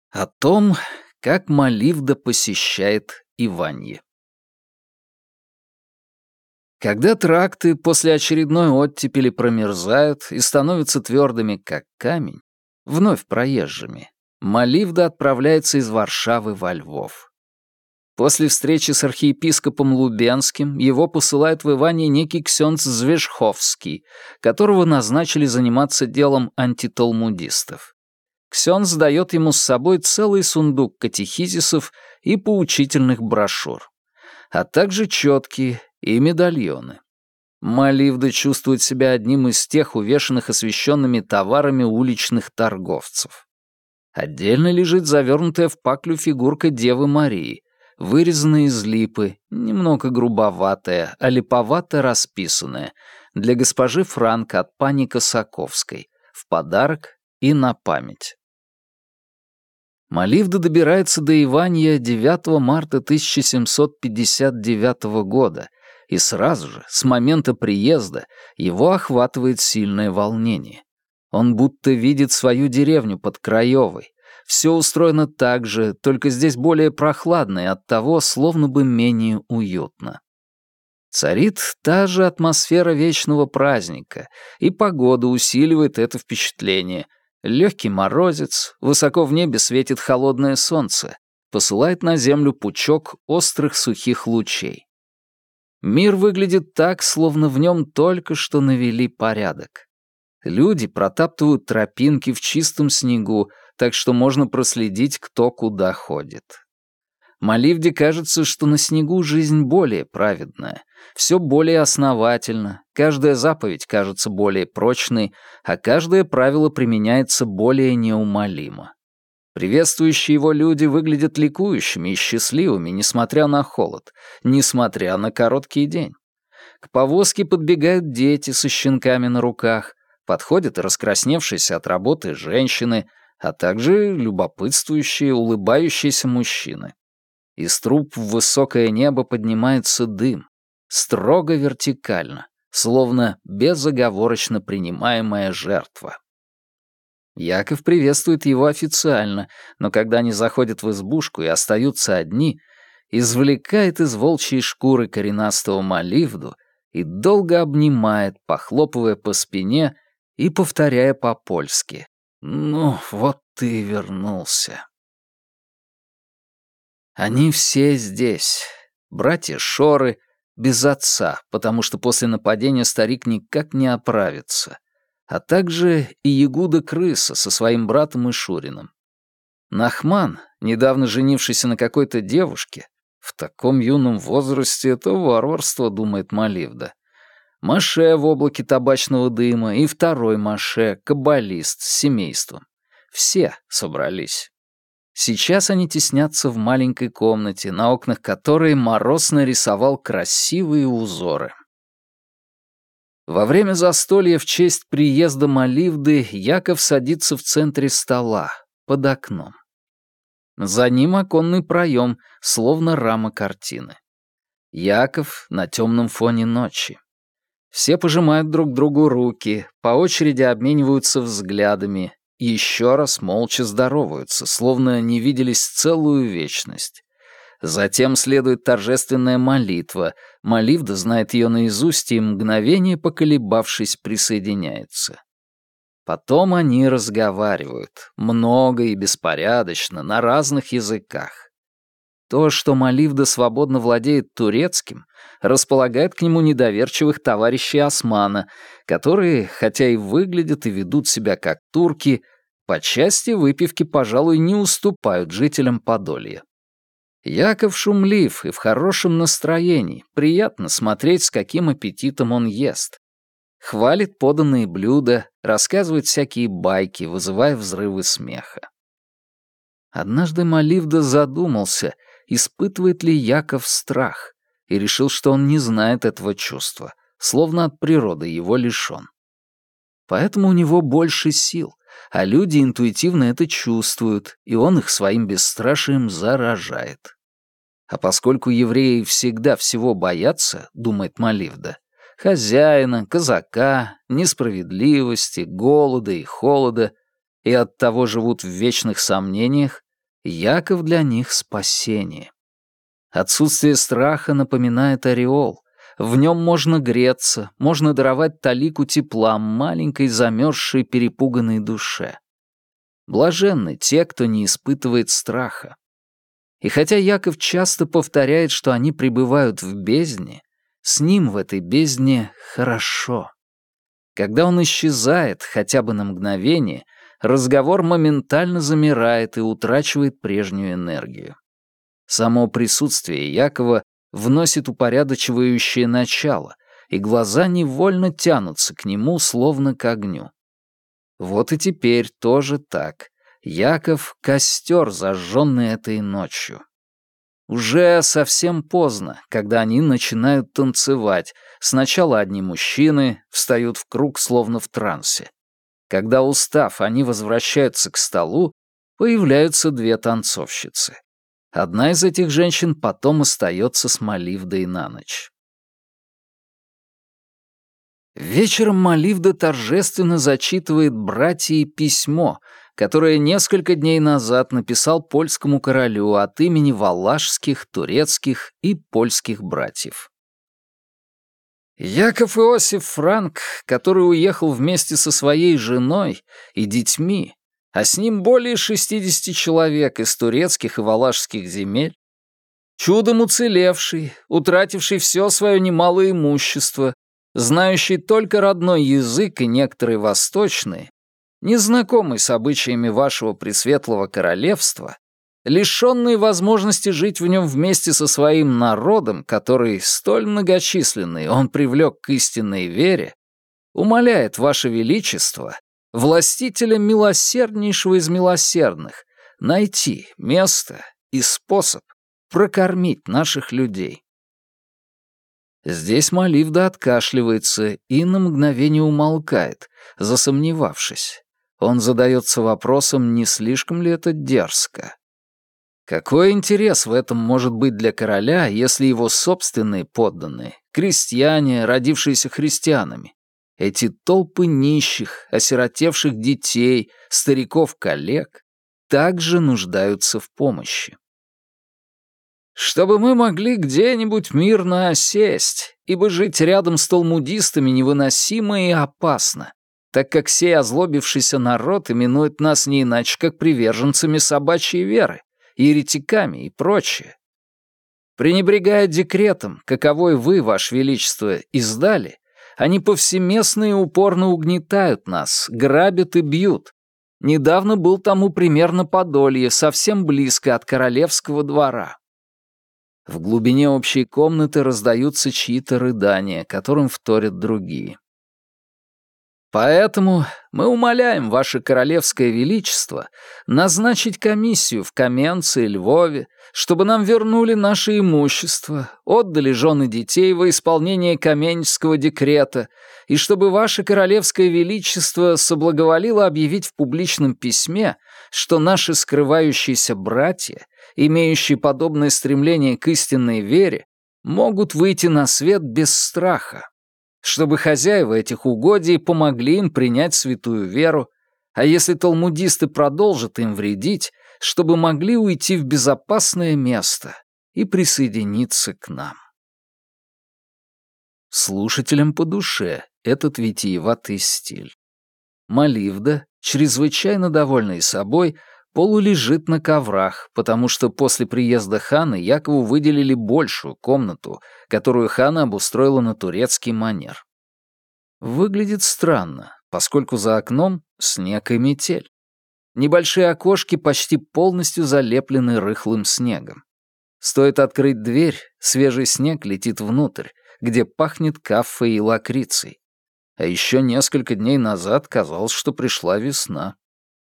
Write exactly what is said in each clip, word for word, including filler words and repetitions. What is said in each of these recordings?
О том, как Маливда посещает Иванье. Когда тракты после очередной оттепели промерзают и становятся твердыми, как камень, вновь проезжими, Маливда отправляется из Варшавы во Львов. После встречи с архиепископом Лубенским его посылает в Иванье некий ксёндз Звежховский, которого назначили заниматься делом антиталмудистов. Ксёндз дает ему с собой целый сундук катехизисов и поучительных брошюр, а также четки и медальоны. Маливда чувствует себя одним из тех увешанных освященными товарами уличных торговцев. Отдельно лежит завернутая в паклю фигурка Девы Марии, вырезанная из липы, немного грубоватая, а липовато расписанная, для госпожи Франк от пани Косаковской, в подарок и на память. Маливда добирается до Иванья девятого марта тысяча семьсот пятьдесят девятого года, и сразу же, с момента приезда, его охватывает сильное волнение. Он будто видит свою деревню под Краевой. Все устроено так же, только здесь более прохладно и оттого словно бы менее уютно. Царит та же атмосфера вечного праздника, и погода усиливает это впечатление. Легкий морозец, высоко в небе светит холодное солнце, посылает на землю пучок острых сухих лучей. Мир выглядит так, словно в нем только что навели порядок. Люди протаптывают тропинки в чистом снегу, так что можно проследить, кто куда ходит. Маливде кажется, что на снегу жизнь более праведная, все более основательно, каждая заповедь кажется более прочной, а каждое правило применяется более неумолимо. Приветствующие его люди выглядят ликующими и счастливыми, несмотря на холод, несмотря на короткий день. К повозке подбегают дети со щенками на руках, подходят и раскрасневшиеся от работы женщины, а также любопытствующие, улыбающиеся мужчины. Из труб в высокое небо поднимается дым, строго вертикально, словно безоговорочно принимаемая жертва. Яков приветствует его официально, но когда они заходят в избушку и остаются одни, извлекает из волчьей шкуры коренастого Маливду и долго обнимает, похлопывая по спине и повторяя по-польски: «Ну, вот ты и вернулся». Они все здесь. Братья Шоры без отца, потому что после нападения старик никак не оправится, а также и Ягуда-крыса со своим братом Ишуриным. Нахман, недавно женившийся на какой-то девушке, в таком юном возрасте это варварство, думает Маливда. Маше в облаке табачного дыма и второй Маше, каббалист с семейством. Все собрались. Сейчас они теснятся в маленькой комнате, на окнах которой Мороз нарисовал красивые узоры. Во время застолья в честь приезда Маливды Яков садится в центре стола, под окном. За ним оконный проем, словно рама картины. Яков на темном фоне ночи. Все пожимают друг другу руки, по очереди обмениваются взглядами, и еще раз молча здороваются, словно не виделись целую вечность. Затем следует торжественная молитва. Маливда знает ее наизусть и, мгновение поколебавшись, присоединяется. Потом они разговаривают, много и беспорядочно, на разных языках. То, что Маливда свободно владеет турецким, располагает к нему недоверчивых товарищей Османа, которые, хотя и выглядят и ведут себя как турки, по части выпивки, пожалуй, не уступают жителям Подолья. Яков шумлив и в хорошем настроении, приятно смотреть, с каким аппетитом он ест. Хвалит поданные блюда, рассказывает всякие байки, вызывая взрывы смеха. Однажды Маливда задумался, испытывает ли Яков страх, и решил, что он не знает этого чувства, словно от природы его лишён. Поэтому у него больше сил, а люди интуитивно это чувствуют, и он их своим бесстрашием заражает. А поскольку евреи всегда всего боятся, думает Маливда, хозяина, казака, несправедливости, голода и холода, и оттого живут в вечных сомнениях, Яков для них спасение. Отсутствие страха напоминает ореол. В нем можно греться, можно даровать талику тепла маленькой замерзшей перепуганной душе. Блаженны те, кто не испытывает страха. И хотя Яков часто повторяет, что они пребывают в бездне, с ним в этой бездне хорошо. Когда он исчезает, хотя бы на мгновение, разговор моментально замирает и утрачивает прежнюю энергию. Само присутствие Якова вносит упорядочивающее начало, и глаза невольно тянутся к нему, словно к огню. Вот и теперь тоже так. Яков — костер, зажженный этой ночью. Уже совсем поздно, когда они начинают танцевать. Сначала одни мужчины встают в круг, словно в трансе. Когда, устав, они возвращаются к столу, появляются две танцовщицы. Одна из этих женщин потом остается с Маливдой на ночь. Вечером Маливда торжественно зачитывает братье письмо, которое несколько дней назад написал польскому королю от имени валашских, турецких и польских братьев. Яков Иосиф Франк, который уехал вместе со своей женой и детьми, а с ним более шестидесяти человек из турецких и валашских земель, чудом уцелевший, утративший все свое немалое имущество, знающий только родной язык и некоторые восточные, незнакомый с обычаями вашего пресветлого королевства, лишенный возможности жить в нем вместе со своим народом, который, столь многочисленный, он привлек к истинной вере, умоляет ваше величество, властителя милосерднейшего из милосердных, найти место и способ прокормить наших людей. Здесь Маливда откашливается и на мгновение умолкает, засомневавшись. Он задается вопросом, не слишком ли это дерзко. Какой интерес в этом может быть для короля, если его собственные подданные, крестьяне, родившиеся христианами, эти толпы нищих, осиротевших детей, стариков-коллег, также нуждаются в помощи? Чтобы мы могли где-нибудь мирно осесть, ибо жить рядом с талмудистами невыносимо и опасно, так как сей озлобившийся народ именует нас не иначе, как приверженцами собачьей веры, еретиками и прочее. Пренебрегая декретом, каковой вы, ваше величество, издали, они повсеместно и упорно угнетают нас, грабят и бьют. Недавно был тому пример на Подолье, совсем близко от королевского двора. В глубине общей комнаты раздаются чьи-то рыдания, которым вторят другие. Поэтому мы умоляем ваше королевское величество назначить комиссию в Каменце и Львове, чтобы нам вернули наше имущество, отдали жены детей во исполнение Каменческого декрета, и чтобы ваше королевское величество соблаговолило объявить в публичном письме, что наши скрывающиеся братья, имеющие подобное стремление к истинной вере, могут выйти на свет без страха, чтобы хозяева этих угодий помогли им принять святую веру, а если талмудисты продолжат им вредить, чтобы могли уйти в безопасное место и присоединиться к нам. Слушателям по душе этот витиеватый стиль. Маливда, чрезвычайно довольный собой, полулежит на коврах, потому что после приезда хана Якову выделили большую комнату, которую хана обустроила на турецкий манер. Выглядит странно, поскольку за окном снег и метель. Небольшие окошки почти полностью залеплены рыхлым снегом. Стоит открыть дверь, свежий снег летит внутрь, где пахнет кафе и лакрицей. А еще несколько дней назад казалось, что пришла весна.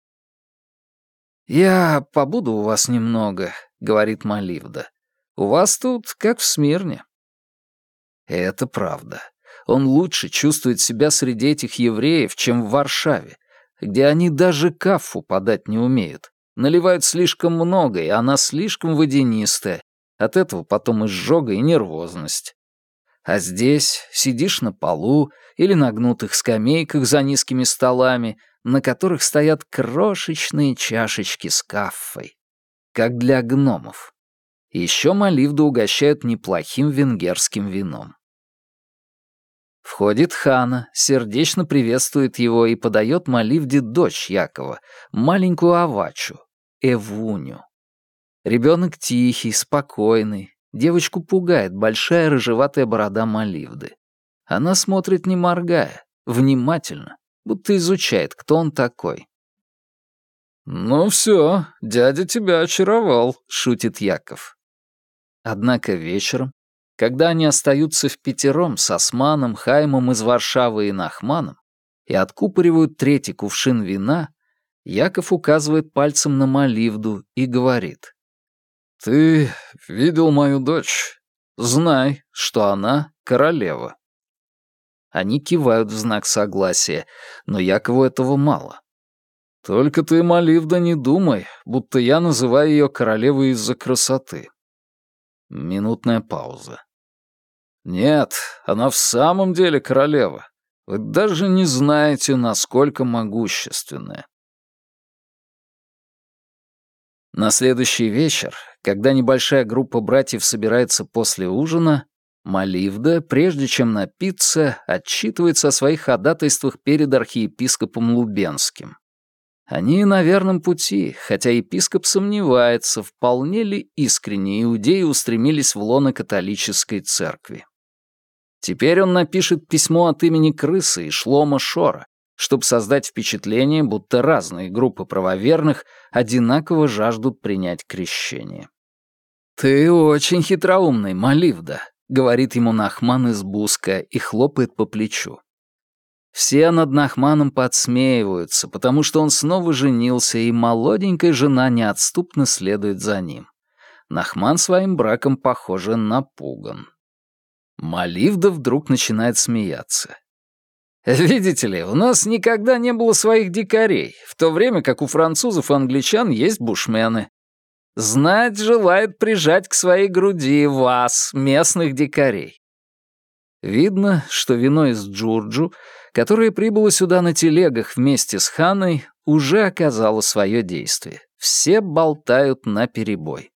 «Я побуду у вас немного», — говорит Маливда. «У вас тут как в Смирне». Это правда. Он лучше чувствует себя среди этих евреев, чем в Варшаве, где они даже кафу подать не умеют. Наливают слишком много, и она слишком водянистая. От этого потом изжога и нервозность. А здесь сидишь на полу или на гнутых скамейках за низкими столами, на которых стоят крошечные чашечки с каффой. как для гномов. Еще Маливду угощают неплохим венгерским вином. Входит Хана, сердечно приветствует его и подает Маливде дочь Якова, маленькую Авачу, Эвуню. Ребенок тихий, спокойный. Девочку пугает большая рыжеватая борода Маливды. Она смотрит не моргая, внимательно, будто изучает, кто он такой. «Ну все, дядя тебя очаровал», — шутит Яков. Однако вечером, когда они остаются впятером с Османом, Хаймом из Варшавы и Нахманом и откупоривают третий кувшин вина, Яков указывает пальцем на Маливду и говорит: «Ты видел мою дочь? Знай, что она королева». Они кивают в знак согласия, но Якову этого мало. «Только ты, Маливда, не думай, будто я называю ее королевой из-за красоты». Минутная пауза. «Нет, она в самом деле королева. Вы даже не знаете, насколько могущественная». На следующий вечер, когда небольшая группа братьев собирается после ужина, Маливда, прежде чем напиться, отчитывается о своих ходатайствах перед архиепископом Лубенским. Они на верном пути, хотя епископ сомневается, вполне ли искренне иудеи устремились в лоно католической церкви. Теперь он напишет письмо от имени Крысы и Шлома Шора, чтобы создать впечатление, будто разные группы правоверных одинаково жаждут принять крещение. «Ты очень хитроумный, Маливда», — говорит ему Нахман из Буска и хлопает по плечу. Все над Нахманом подсмеиваются, потому что он снова женился, и молоденькая жена неотступно следует за ним. Нахман своим браком, похоже, напуган. Маливда вдруг начинает смеяться. «Видите ли, у нас никогда не было своих дикарей, в то время как у французов и англичан есть бушмены. Знать желает прижать к своей груди вас, местных дикарей». Видно, что вино из Джурджу, которое прибыло сюда на телегах вместе с Ханой, уже оказало свое действие. Все болтают наперебой.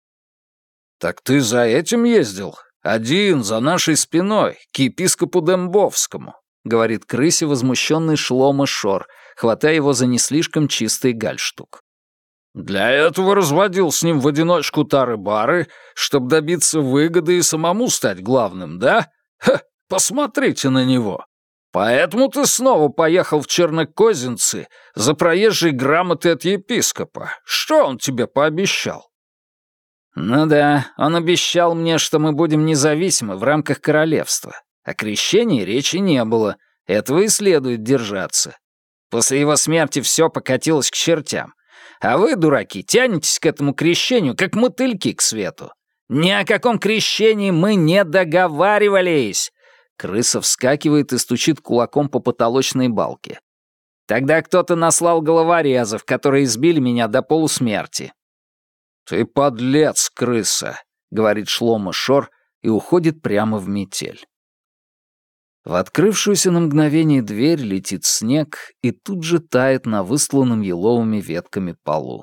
«Так ты за этим ездил? Один, за нашей спиной, к епископу Дембовскому», — говорит крысе возмущенный Шлома Шор, хватая его за не слишком чистый гальштук. «Для этого разводил с ним в одиночку тары-бары, чтобы добиться выгоды и самому стать главным, да? Ха, посмотрите на него. Поэтому ты снова поехал в Чернокозинцы за проезжей грамотой от епископа. Что он тебе пообещал?» «Ну да, он обещал мне, что мы будем независимы в рамках королевства. О крещении речи не было, этого и следует держаться. После его смерти все покатилось к чертям. А вы, дураки, тянетесь к этому крещению, как мотыльки к свету. Ни о каком крещении мы не договаривались!» Крыса вскакивает и стучит кулаком по потолочной балке. «Тогда кто-то наслал головорезов, которые избили меня до полусмерти». «Ты подлец, крыса», — говорит Шлома Шор и уходит прямо в метель. В открывшуюся на мгновение дверь летит снег и тут же тает на выстланном еловыми ветками полу.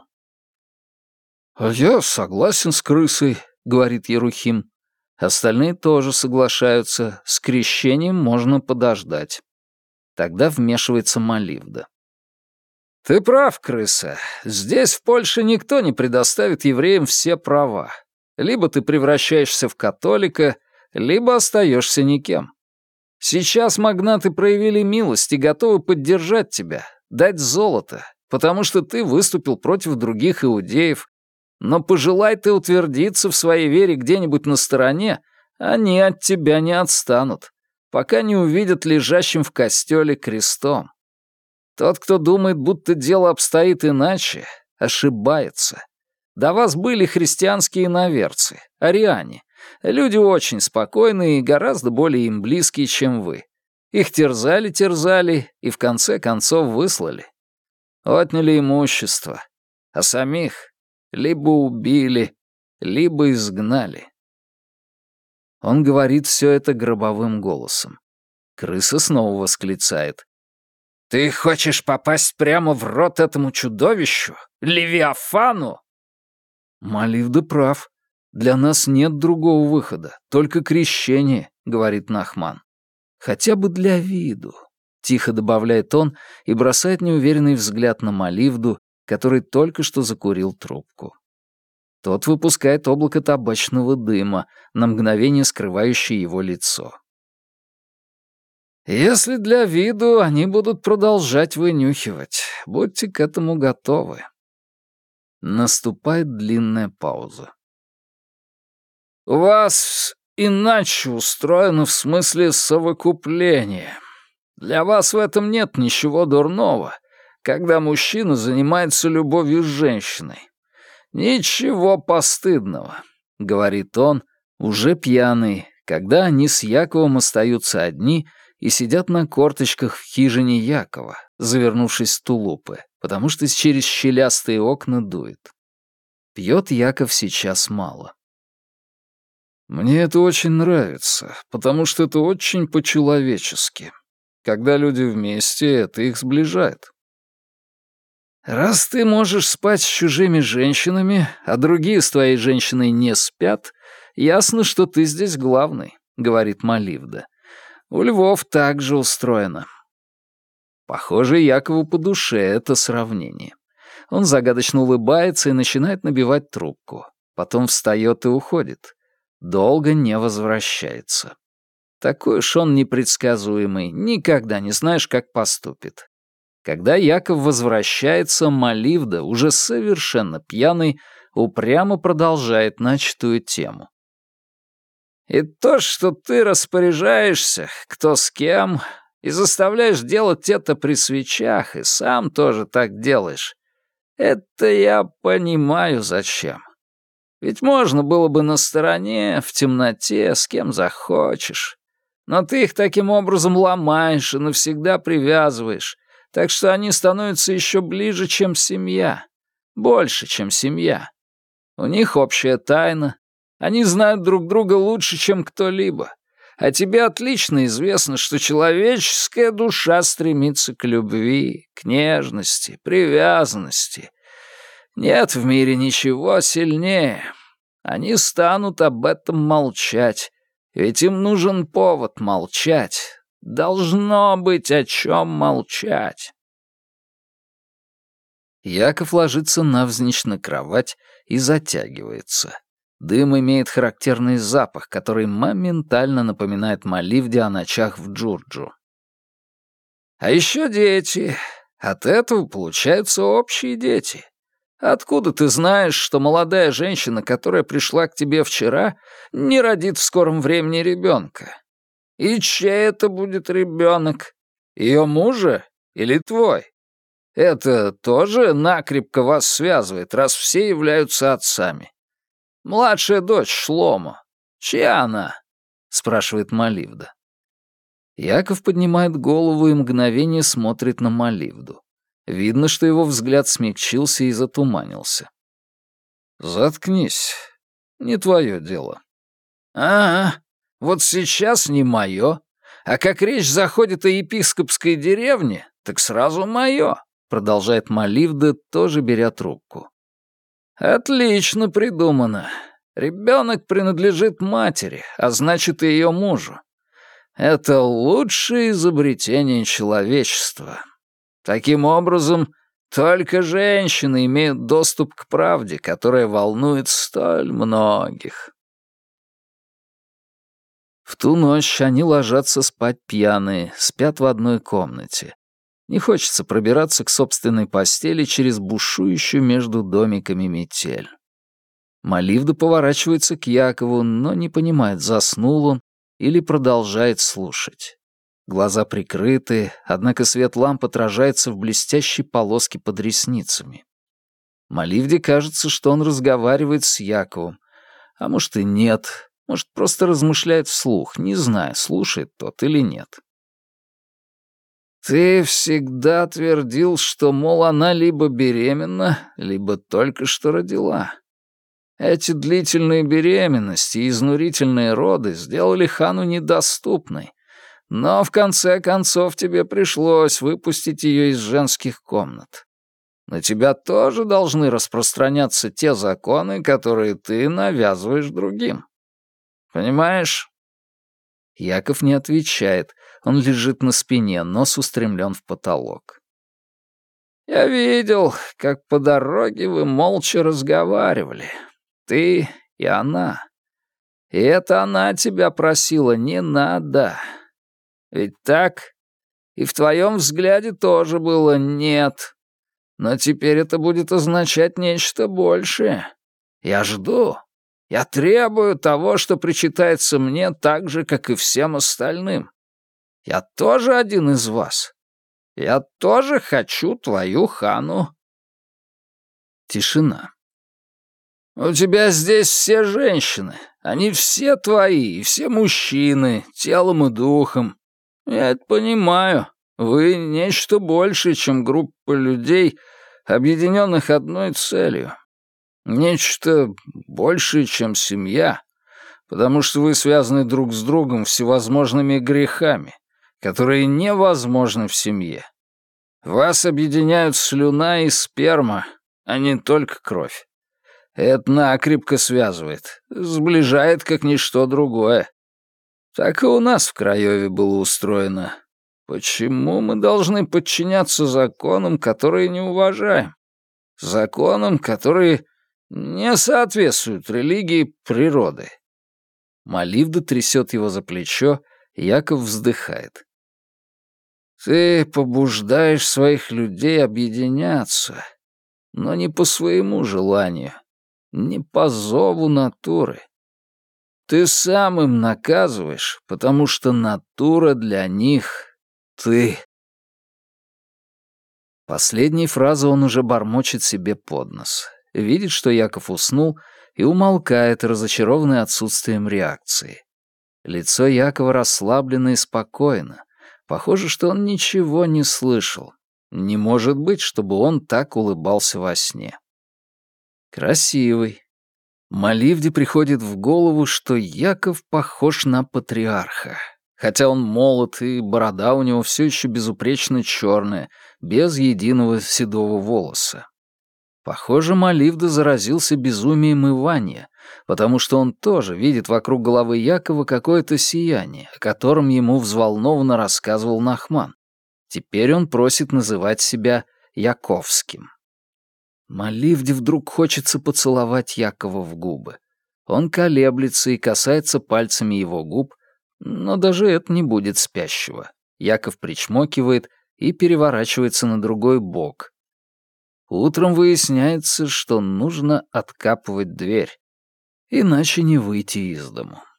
«А я согласен с крысой», — говорит Ерухим. Остальные тоже соглашаются, с крещением можно подождать. Тогда вмешивается Маливда. «Ты прав, крыса. Здесь, в Польше, никто не предоставит евреям все права. Либо ты превращаешься в католика, либо остаешься никем. Сейчас магнаты проявили милость и готовы поддержать тебя, дать золото, потому что ты выступил против других иудеев. Но пожелай ты утвердиться в своей вере где-нибудь на стороне, они от тебя не отстанут, пока не увидят лежащим в костеле крестом. Тот, кто думает, будто дело обстоит иначе, ошибается. До вас были христианские иноверцы, ариане, люди очень спокойные и гораздо более им близкие, чем вы. Их терзали-терзали и в конце концов выслали. Отняли имущество, а самих либо убили, либо изгнали. Он говорит все это гробовым голосом. Крыса снова восклицает. «Ты хочешь попасть прямо в рот этому чудовищу? Левиафану?» Маливда прав. Для нас нет другого выхода, только крещение, говорит Нахман. Хотя бы для виду, тихо добавляет он и бросает неуверенный взгляд на Маливду, который только что закурил трубку. Тот выпускает облако табачного дыма, на мгновение скрывающее его лицо. Если для виду, они будут продолжать вынюхивать. Будьте к этому готовы. Наступает длинная пауза. «У вас иначе устроено в смысле совокупления. Для вас в этом нет ничего дурного, когда мужчина занимается любовью с женщиной. Ничего постыдного», — говорит он, уже пьяный, когда они с Яковом остаются одни и сидят на корточках в хижине Якова, завернувшись в тулупы, потому что через щелястые окна дует. Пьет Яков сейчас мало. «Мне это очень нравится, потому что это очень по-человечески. Когда люди вместе, это их сближает». «Раз ты можешь спать с чужими женщинами, а другие с твоей женщиной не спят, ясно, что ты здесь главный», — говорит Маливда. «У львов так же устроено». Похоже, Якову по душе это сравнение. Он загадочно улыбается и начинает набивать трубку. Потом встает и уходит. Долго не возвращается. Такой уж он непредсказуемый, никогда не знаешь, как поступит. Когда Яков возвращается, Маливда, уже совершенно пьяный, упрямо продолжает начатую тему. «И то, что ты распоряжаешься, кто с кем, и заставляешь делать это при свечах, и сам тоже так делаешь, это я понимаю зачем. Ведь можно было бы на стороне, в темноте, с кем захочешь. Но ты их таким образом ломаешь и навсегда привязываешь, так что они становятся еще ближе, чем семья, больше, чем семья. У них общая тайна, они знают друг друга лучше, чем кто-либо. А тебе отлично известно, что человеческая душа стремится к любви, к нежности, привязанности. Нет в мире ничего сильнее. Они станут об этом молчать, ведь им нужен повод молчать. Должно быть о чем молчать». Яков ложится навзничь на кровать и затягивается. Дым имеет характерный запах, который моментально напоминает Маливде о ночах в Джурджу. «А еще дети. От этого получаются общие дети. Откуда ты знаешь, что молодая женщина, которая пришла к тебе вчера, не родит в скором времени ребенка? И чей это будет ребенок? Ее мужа или твой? Это тоже накрепко вас связывает, раз все являются отцами. Младшая дочь Шломо. Чья она?» — спрашивает Маливда. Яков поднимает голову и мгновение смотрит на Маливду. Видно, что его взгляд смягчился и затуманился. «Заткнись. Не твое дело». «Ага, вот сейчас не мое. А как речь заходит о епископской деревне, так сразу мое», — продолжает Маливда, тоже беря трубку. «Отлично придумано. Ребенок принадлежит матери, а значит и ее мужу. Это лучшее изобретение человечества. Таким образом, только женщины имеют доступ к правде, которая волнует столь многих». В ту ночь они ложатся спать пьяные, спят в одной комнате. Не хочется пробираться к собственной постели через бушующую между домиками метель. Маливда поворачивается к Якову, но не понимает, заснул он или продолжает слушать. Глаза прикрыты, однако свет ламп отражается в блестящей полоске под ресницами. Маливде кажется, что он разговаривает с Яковом, а может и нет, может просто размышляет вслух, не зная, слушает тот или нет. «Ты всегда твердил, что, мол, она либо беременна, либо только что родила. Эти длительные беременности и изнурительные роды сделали Хану недоступной, но в конце концов тебе пришлось выпустить ее из женских комнат. На тебя тоже должны распространяться те законы, которые ты навязываешь другим. Понимаешь?» Яков не отвечает. Он лежит на спине, нос устремлен в потолок. «Я видел, как по дороге вы молча разговаривали. Ты и она. И это она тебя просила «не надо». Ведь так? И в твоем взгляде тоже было «нет». Но теперь это будет означать нечто большее. Я жду. Я требую того, что причитается мне так же, как и всем остальным. Я тоже один из вас. Я тоже хочу твою Хану». Тишина. «У тебя здесь все женщины. Они все твои, и все мужчины, телом и духом. Я это понимаю. Вы нечто большее, чем группа людей, объединенных одной целью. Нечто большее, чем семья, потому что вы связаны друг с другом всевозможными грехами, которые невозможны в семье. Вас объединяют слюна и сперма, а не только кровь. Это накрепко связывает, сближает как ничто другое. Так и у нас в Краеве было устроено. Почему мы должны подчиняться законам, которые не уважаем? Законам, которые не соответствуют религии природы?» Маливда трясет его за плечо, Яков вздыхает. «Ты побуждаешь своих людей объединяться, но не по своему желанию, не по зову натуры. Ты сам им наказываешь, потому что натура для них — ты». Последние фразы он уже бормочет себе под нос. Видит, что Яков уснул, и умолкает, разочарованный отсутствием реакции. Лицо Якова расслаблено и спокойно. Похоже, что он ничего не слышал. Не может быть, чтобы он так улыбался во сне. Красивый. Маливде приходит в голову, что Яков похож на патриарха. Хотя он молод, и борода у него все еще безупречно черная, без единого седого волоса. Похоже, Маливда заразился безумием Иванья, потому что он тоже видит вокруг головы Якова какое-то сияние, о котором ему взволнованно рассказывал Нахман. Теперь он просит называть себя Яковским. Маливде вдруг хочется поцеловать Якова в губы. Он колеблется и касается пальцами его губ, но даже это не будет спящего. Яков причмокивает и переворачивается на другой бок. Утром выясняется, что нужно откапывать дверь, иначе не выйти из дому.